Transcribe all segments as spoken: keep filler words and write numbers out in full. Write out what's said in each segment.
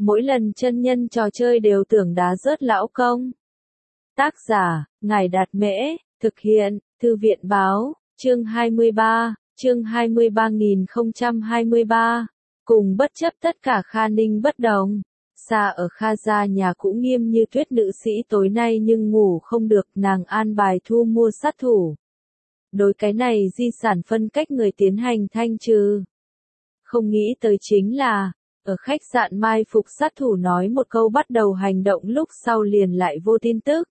mỗi lần chân nhân trò chơi đều tưởng đá rớt lão công. Tác giả, Ngài Đạt Mễ, thực hiện, Thư viện Báo, chương hai mươi ba, chương hai mươi ba nghìn không trăm hai mươi ba. Cùng bất chấp tất cả Kha Ninh bất đồng. Xa ở Kha gia nhà cũng Nghiêm Như Tuyết nữ sĩ tối nay nhưng ngủ không được, nàng an bài thu mua sát thủ. Đối cái này di sản phân cách người tiến hành thanh trừ. Không nghĩ tới chính là, ở khách sạn mai phục sát thủ nói một câu bắt đầu hành động lúc sau liền lại vô tin tức.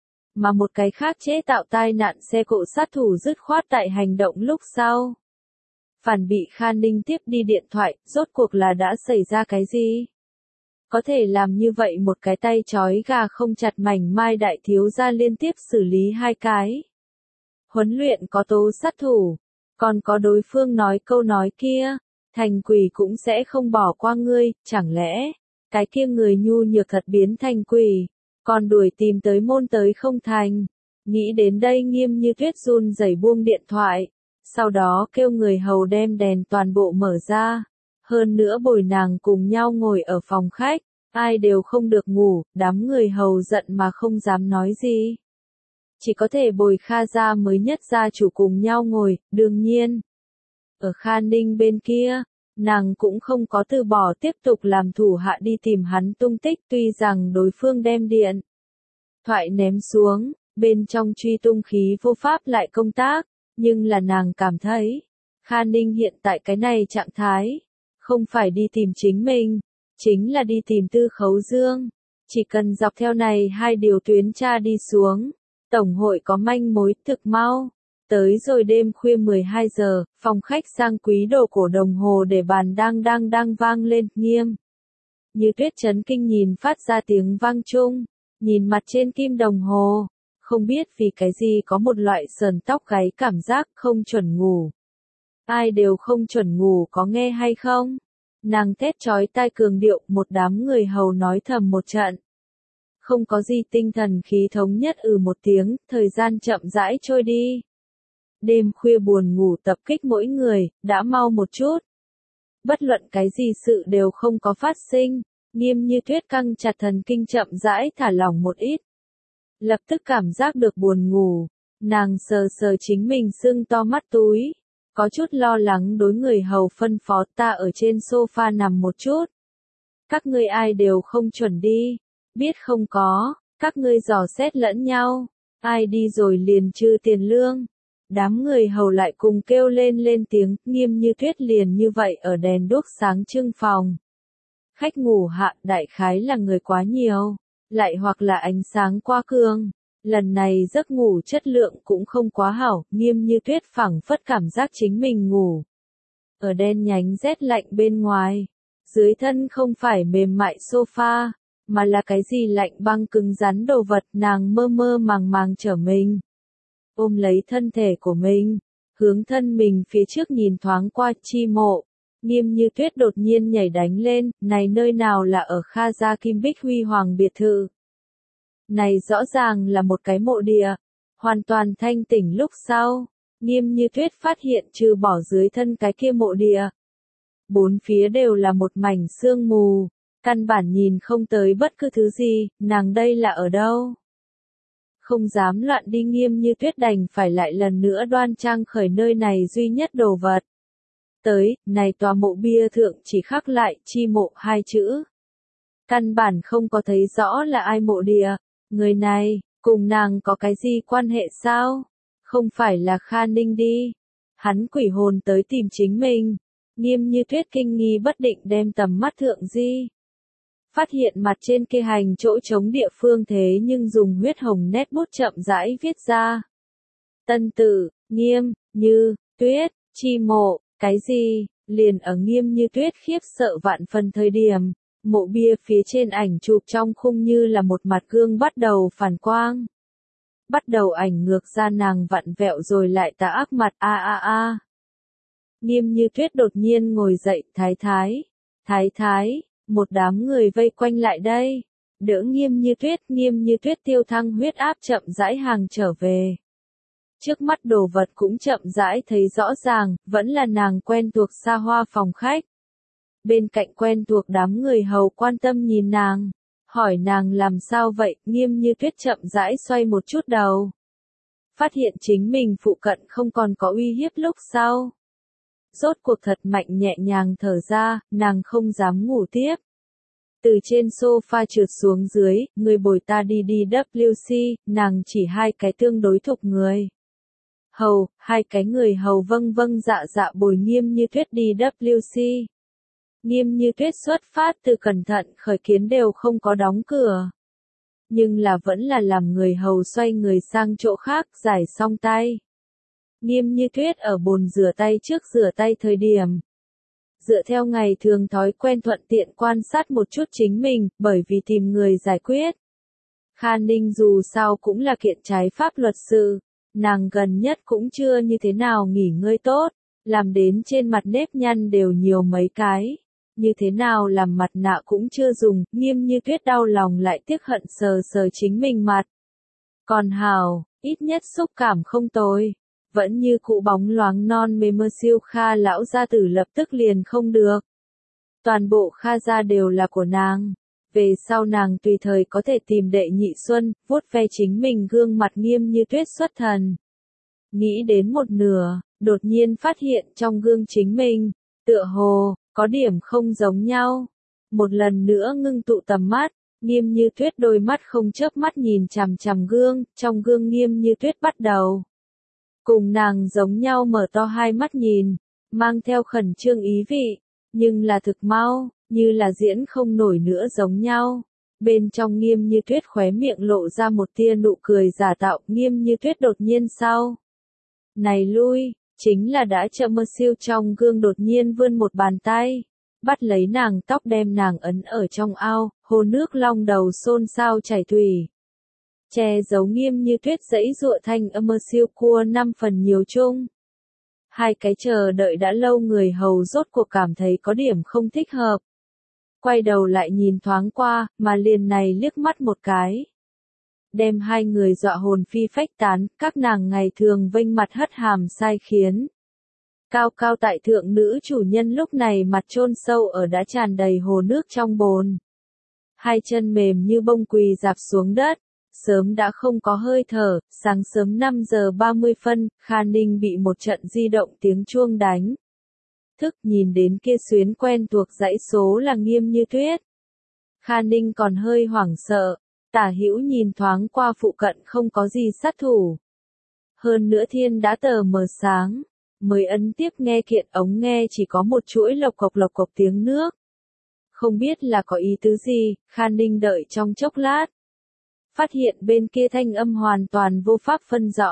Mà một cái khác chế tạo tai nạn xe cộ sát thủ dứt khoát tại hành động lúc sau. Phản bị Kha Ninh tiếp đi điện thoại, rốt cuộc là đã xảy ra cái gì? Có thể làm như vậy một cái tay trói gà không chặt mảnh mai đại thiếu gia liên tiếp xử lý hai cái. Huấn luyện có tố sát thủ, còn có đối phương nói câu nói kia, thành quỷ cũng sẽ không bỏ qua ngươi, chẳng lẽ, cái kia người nhu nhược thật biến thành quỷ, còn đuổi tìm tới môn tới không thành. Nghĩ đến đây Nghiêm Như Tuyết run rẩy buông điện thoại, sau đó kêu người hầu đem đèn toàn bộ mở ra, hơn nữa bồi nàng cùng nhau ngồi ở phòng khách, ai đều không được ngủ, đám người hầu giận mà không dám nói gì. Chỉ có thể bồi Kha gia mới nhất gia chủ cùng nhau ngồi, đương nhiên. Ở Kha Ninh bên kia, nàng cũng không có từ bỏ tiếp tục làm thủ hạ đi tìm hắn tung tích, tuy rằng đối phương đem điện thoại ném xuống, bên trong truy tung khí vô pháp lại công tác, nhưng là nàng cảm thấy, Kha Ninh hiện tại cái này trạng thái, không phải đi tìm chính mình, chính là đi tìm Tư Khấu Dương. Chỉ cần dọc theo này hai điều tuyến tra đi xuống, tổng hội có manh mối thực mau. Tới rồi đêm khuya mười hai giờ, phòng khách sang quý đồ cổ đồng hồ để bàn đang đang đang vang lên, Nghiêm Như Tuyết chấn kinh nhìn phát ra tiếng vang chung, nhìn mặt trên kim đồng hồ, không biết vì cái gì có một loại sờn tóc gáy cảm giác không chuẩn ngủ. Ai đều không chuẩn ngủ có nghe hay không? Nàng thét chói tai cường điệu, một đám người hầu nói thầm một trận. Không có gì tinh thần khí thống nhất ừ một tiếng, thời gian chậm rãi trôi đi. Đêm khuya buồn ngủ tập kích mỗi người, đã mau một chút. Bất luận cái gì sự đều không có phát sinh, Nghiêm Như Tuyết căng chặt thần kinh chậm rãi thả lỏng một ít. Lập tức cảm giác được buồn ngủ, nàng sờ sờ chính mình sưng to mắt túi, có chút lo lắng đối người hầu phân phó, ta ở trên sofa nằm một chút. Các ngươi ai đều không chuẩn đi, biết không có, các ngươi dò xét lẫn nhau, ai đi rồi liền trừ tiền lương. Đám người hầu lại cùng kêu lên lên tiếng, Nghiêm Như Tuyết liền như vậy ở đèn đuốc sáng trưng phòng. Khách ngủ hạ đại khái là người quá nhiều, lại hoặc là ánh sáng quá cường. Lần này giấc ngủ chất lượng cũng không quá hảo, Nghiêm Như Tuyết phảng phất cảm giác chính mình ngủ. Ở đen nhánh rét lạnh bên ngoài, dưới thân không phải mềm mại sofa, mà là cái gì lạnh băng cứng rắn đồ vật, nàng mơ mơ màng màng trở mình. Ôm lấy thân thể của mình, hướng thân mình phía trước nhìn thoáng qua Chi Mộ. Nghiêm Như Tuyết đột nhiên nhảy đánh lên, này nơi nào là ở Kha gia Kim Bích Huy Hoàng biệt thự. Này rõ ràng là một cái mộ địa, hoàn toàn thanh tỉnh lúc sau, Nghiêm Như Tuyết phát hiện trừ bỏ dưới thân cái kia mộ địa. Bốn phía đều là một mảnh sương mù, căn bản nhìn không tới bất cứ thứ gì, nàng đây là ở đâu? Không dám loạn đi, Nghiêm Như Tuyết đành phải lại lần nữa đoan trang khởi nơi này duy nhất đồ vật. Tới, này tòa mộ bia thượng chỉ khắc lại Chi Mộ hai chữ. Căn bản không có thấy rõ là ai mộ địa, người này, cùng nàng có cái gì quan hệ sao? Không phải là Kha Ninh đi. Hắn quỷ hồn tới tìm chính mình. Nghiêm Như Tuyết kinh nghi bất định đem tầm mắt thượng di. Phát hiện mặt trên kia hành chỗ trống địa phương thế nhưng dùng huyết hồng nét bút chậm rãi viết ra. Tân Tử, Nghiêm Như Tuyết, Chi Mộ, cái gì, liền ở Nghiêm Như Tuyết khiếp sợ vạn phần thời điểm, mộ bia phía trên ảnh chụp trong khung như là một mặt gương bắt đầu phản quang. Bắt đầu ảnh ngược ra nàng vặn vẹo rồi lại tà ác mặt a a a. Nghiêm Như Tuyết đột nhiên ngồi dậy, thái thái, thái thái. Một đám người vây quanh lại đây, đỡ Nghiêm Như Tuyết, Nghiêm Như Tuyết tiêu thăng huyết áp chậm rãi hàng trở về. Trước mắt đồ vật cũng chậm rãi thấy rõ ràng, vẫn là nàng quen thuộc xa hoa phòng khách. Bên cạnh quen thuộc đám người hầu quan tâm nhìn nàng, hỏi nàng làm sao vậy, Nghiêm Như Tuyết chậm rãi xoay một chút đầu. Phát hiện chính mình phụ cận không còn có uy hiếp lúc sau. Rốt cuộc thật mạnh nhẹ nhàng thở ra, nàng không dám ngủ tiếp. Từ trên sofa trượt xuống dưới, người bồi ta đi đi W C, nàng chỉ hai cái tương đối thục người. Hầu, hai cái người hầu vâng vâng dạ dạ bồi Nghiêm Như Tuyết đi W C. Nghiêm Như Tuyết xuất phát từ cẩn thận khởi kiến đều không có đóng cửa. Nhưng là vẫn là làm người hầu xoay người sang chỗ khác giải xong tay. Nghiêm Như Tuyết ở bồn rửa tay trước rửa tay thời điểm. Dựa theo ngày thường thói quen thuận tiện quan sát một chút chính mình, bởi vì tìm người giải quyết. Kha Ninh dù sao cũng là kiện trái pháp luật sự, nàng gần nhất cũng chưa như thế nào nghỉ ngơi tốt, làm đến trên mặt nếp nhăn đều nhiều mấy cái. Như thế nào làm mặt nạ cũng chưa dùng, Nghiêm Như Tuyết đau lòng lại tiếc hận sờ sờ chính mình mặt. Còn hào, ít nhất xúc cảm không tồi. Vẫn như cụ bóng loáng non mê mơ siêu Kha lão gia tử lập tức liền không được. Toàn bộ Kha gia đều là của nàng. Về sau nàng tùy thời có thể tìm đệ nhị xuân, vuốt ve chính mình gương mặt Nghiêm Như Tuyết xuất thần. Nghĩ đến một nửa, đột nhiên phát hiện trong gương chính mình, tựa hồ, có điểm không giống nhau. Một lần nữa ngưng tụ tầm mắt, Nghiêm Như Tuyết đôi mắt không chớp mắt nhìn chằm chằm gương, trong gương Nghiêm Như Tuyết bắt đầu. Cùng nàng giống nhau mở to hai mắt nhìn, mang theo khẩn trương ý vị, nhưng là thực mau, như là diễn không nổi nữa giống nhau. Bên trong Nghiêm Như Tuyết khóe miệng lộ ra một tia nụ cười giả tạo, Nghiêm Như Tuyết đột nhiên sau. Này lui, chính là đã chậm mơ siêu trong gương đột nhiên vươn một bàn tay, bắt lấy nàng tóc đem nàng ấn ở trong ao, hồ nước long đầu xôn xao chảy thủy. Che giấu Nghiêm Như Tuyết dãy dụa thanh âm mơ siêu cua năm phần nhiều chung. Hai cái chờ đợi đã lâu người hầu rốt cuộc cảm thấy có điểm không thích hợp. Quay đầu lại nhìn thoáng qua, mà liền này liếc mắt một cái. Đem hai người dọa hồn phi phách tán, các nàng ngày thường vênh mặt hất hàm sai khiến. Cao cao tại thượng nữ chủ nhân lúc này mặt chôn sâu ở đã tràn đầy hồ nước trong bồn. Hai chân mềm như bông quỳ dạp xuống đất, sớm đã không có hơi thở, sáng sớm năm giờ ba mươi phân, Kha Ninh bị một trận di động tiếng chuông đánh. Thức nhìn đến kia xuyến quen thuộc dãy số là Nghiêm Như Tuyết. Kha Ninh còn hơi hoảng sợ, tả hữu nhìn thoáng qua phụ cận không có gì sát thủ. Hơn nữa thiên đã tờ mờ sáng, mới ấn tiếp nghe kiện ống nghe chỉ có một chuỗi lộc cộc lộc cộc tiếng nước. Không biết là có ý tứ gì, Kha Ninh đợi trong chốc lát. Phát hiện bên kia thanh âm hoàn toàn vô pháp phân rõ.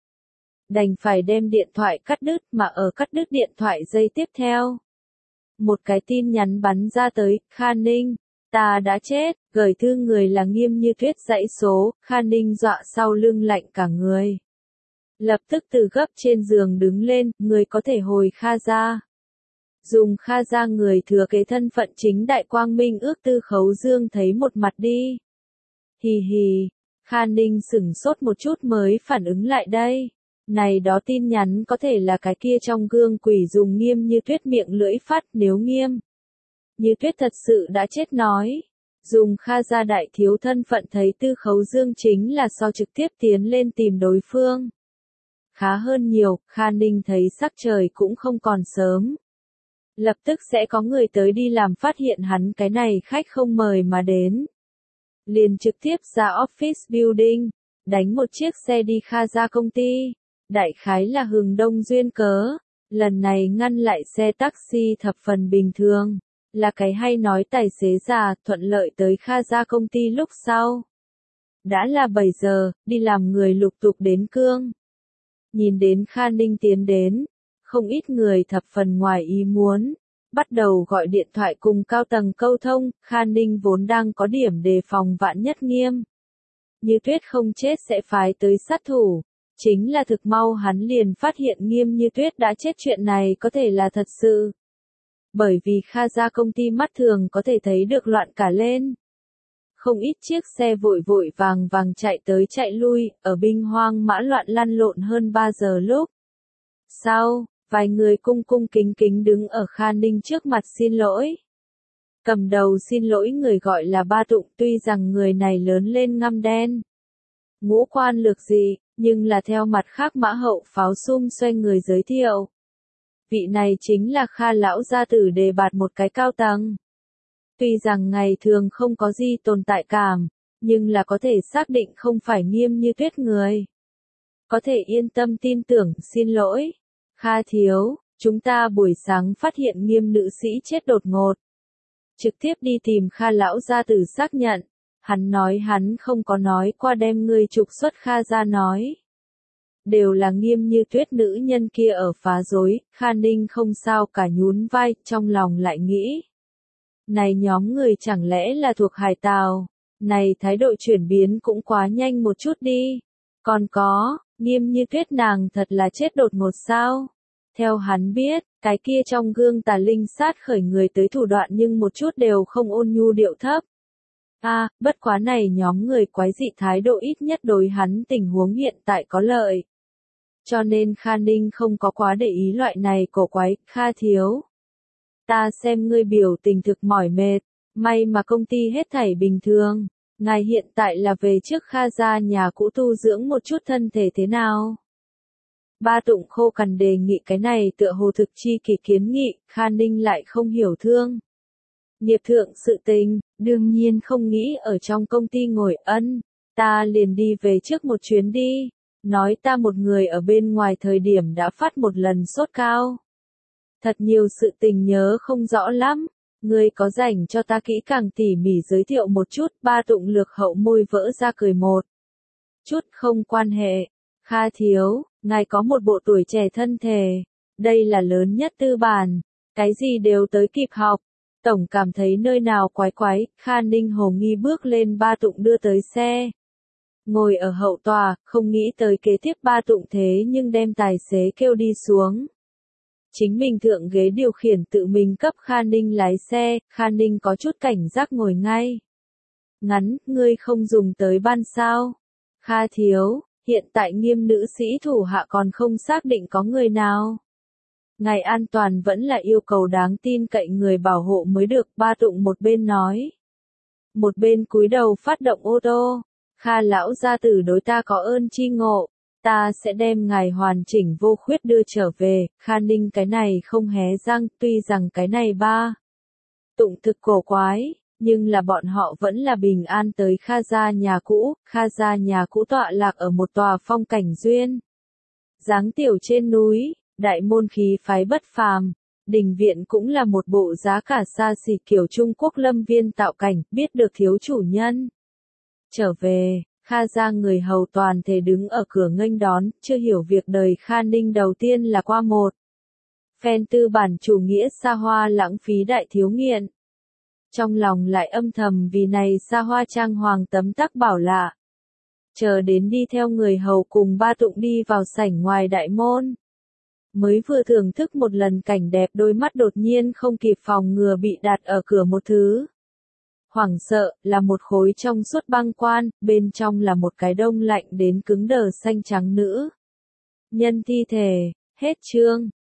Đành phải đem điện thoại cắt đứt mà ở cắt đứt điện thoại giây tiếp theo. Một cái tin nhắn bắn ra tới, Kha Ninh, ta đã chết, gửi thư người là Nghiêm Như Tuyết dãy số, Kha Ninh dọa sau lưng lạnh cả người. Lập tức từ gấp trên giường đứng lên, người có thể hồi Kha gia. Dùng Kha gia người thừa kế thân phận chính đại quang minh ước tư khấu dương thấy một mặt đi. Hì hì, Kha Ninh sửng sốt một chút mới phản ứng lại đây. Này đó tin nhắn có thể là cái kia trong gương quỷ dùng Nghiêm Như Tuyết miệng lưỡi phát nếu Nghiêm Như Tuyết thật sự đã chết nói. Dùng Kha gia đại thiếu thân phận thấy tư khấu dương chính là so trực tiếp tiến lên tìm đối phương. Khá hơn nhiều, Kha Ninh thấy sắc trời cũng không còn sớm. Lập tức sẽ có người tới đi làm phát hiện hắn cái này khách không mời mà đến. Liền trực tiếp ra office building, đánh một chiếc xe đi Kha gia công ty. Đại khái là hừng đông duyên cớ, lần này ngăn lại xe taxi thập phần bình thường, là cái hay nói tài xế già thuận lợi tới Kha gia công ty lúc sau. Đã là bảy giờ, đi làm người lục tục đến cương. Nhìn đến Kha Ninh tiến đến, không ít người thập phần ngoài ý muốn, bắt đầu gọi điện thoại cùng cao tầng câu thông, Kha Ninh vốn đang có điểm đề phòng vạn nhất Nghiêm Như Tuyết không chết sẽ phái tới sát thủ. Chính là thực mau hắn liền phát hiện Nghiêm Như Tuyết đã chết chuyện này có thể là thật sự. Bởi vì Kha gia công ty mắt thường có thể thấy được loạn cả lên. Không ít chiếc xe vội vội vàng vàng chạy tới chạy lui, ở binh hoang mã loạn lăn lộn hơn ba giờ lúc. Sau, Vài người cung cung kính kính đứng ở Kha Ninh trước mặt xin lỗi. Cầm đầu xin lỗi người gọi là Ba Tụng, tuy rằng người này lớn lên ngăm đen, ngũ quan lược dị, nhưng là theo mặt khác mã hậu pháo sum xoay người giới thiệu. Vị này chính là Kha lão gia tử đề bạt một cái cao tầng. Tuy rằng ngày thường không có gì tồn tại cảm, nhưng là có thể xác định không phải Nghiêm Như Tuyết người. Có thể yên tâm tin tưởng, xin lỗi. Kha thiếu, chúng ta buổi sáng phát hiện Nghiêm nữ sĩ chết đột ngột. Trực tiếp đi tìm Kha lão gia tử xác nhận. Hắn nói hắn không có nói qua đem ngươi trục xuất Kha gia nói. Đều là Nghiêm Như Tuyết nữ nhân kia ở phá rối, Kha Ninh không sao cả nhún vai, trong lòng lại nghĩ. Này nhóm người chẳng lẽ là thuộc Hải Tào, này thái độ chuyển biến cũng quá nhanh một chút đi. Còn có, Nghiêm Như Tuyết nàng thật là chết đột ngột sao? Theo hắn biết, cái kia trong gương tà linh sát khởi người tới thủ đoạn nhưng một chút đều không ôn nhu điệu thấp. À, bất quá này nhóm người quái dị thái độ ít nhất đối hắn tình huống hiện tại có lợi. Cho nên Kha Ninh không có quá để ý loại này cổ quái, Kha thiếu. Ta xem ngươi biểu tình thực mỏi mệt, may mà công ty hết thảy bình thường. Ngài hiện tại là về trước Kha gia nhà cũ tu dưỡng một chút thân thể thế nào? Ba Tụng khô cằn đề nghị cái này tựa hồ thực chi kỳ kiến nghị, Kha Ninh lại không hiểu thương. Nghiệp thượng sự tình, đương nhiên không nghĩ ở trong công ty ngồi ân, ta liền đi về trước một chuyến đi, nói ta một người ở bên ngoài thời điểm đã phát một lần sốt cao. Thật nhiều sự tình nhớ không rõ lắm, ngươi có rảnh cho ta kỹ càng tỉ mỉ giới thiệu một chút. Ba Tụng lược hậu môi vỡ ra cười một chút, không quan hệ. Kha thiếu, ngài có một bộ tuổi trẻ thân thể, đây là lớn nhất tư bản, cái gì đều tới kịp học. Tổng cảm thấy nơi nào quái quái, Kha Ninh hồ nghi bước lên Ba Tụng đưa tới xe. Ngồi ở hậu tòa, không nghĩ tới kế tiếp Ba Tụng thế nhưng đem tài xế kêu đi xuống. Chính mình thượng ghế điều khiển tự mình cấp Kha Ninh lái xe, Kha Ninh có chút cảnh giác ngồi ngay. Ngắn, ngươi không dùng tới ban sao? Kha thiếu, hiện tại Nghiêm nữ sĩ thủ hạ còn không xác định có người nào. Ngài an toàn vẫn là yêu cầu đáng tin cậy người bảo hộ mới được. Ba Tụng một bên nói, một bên cúi đầu phát động ô tô. Kha lão gia tử đối ta có ơn chi ngộ, ta sẽ đem ngài hoàn chỉnh vô khuyết đưa trở về. Kha Ninh cái này không hé răng, tuy rằng cái này Ba Tụng thực cổ quái, nhưng là bọn họ vẫn là bình an tới Kha gia nhà cũ. Kha gia nhà cũ tọa lạc ở một tòa phong cảnh duyên dáng tiểu trên núi, đại môn khí phái bất phàm, đình viện cũng là một bộ giá cả xa xỉ kiểu Trung Quốc lâm viên tạo cảnh, biết được thiếu chủ nhân trở về. Kha gia người hầu toàn thể đứng ở cửa nghênh đón, chưa hiểu việc đời Kha Ninh đầu tiên là qua một phen tư bản chủ nghĩa xa hoa lãng phí đại thiếu nghiện. Trong lòng lại âm thầm vì này xa hoa trang hoàng tấm tắc bảo lạ. Chờ đến đi theo người hầu cùng Ba Tụng đi vào sảnh ngoài đại môn. Mới vừa thưởng thức một lần cảnh đẹp, đôi mắt đột nhiên không kịp phòng ngừa bị đặt ở cửa một thứ. Hoảng sợ, là một khối trong suốt băng quan, bên trong là một cái đông lạnh đến cứng đờ xanh trắng nữ nhân thi thể. Hết chương.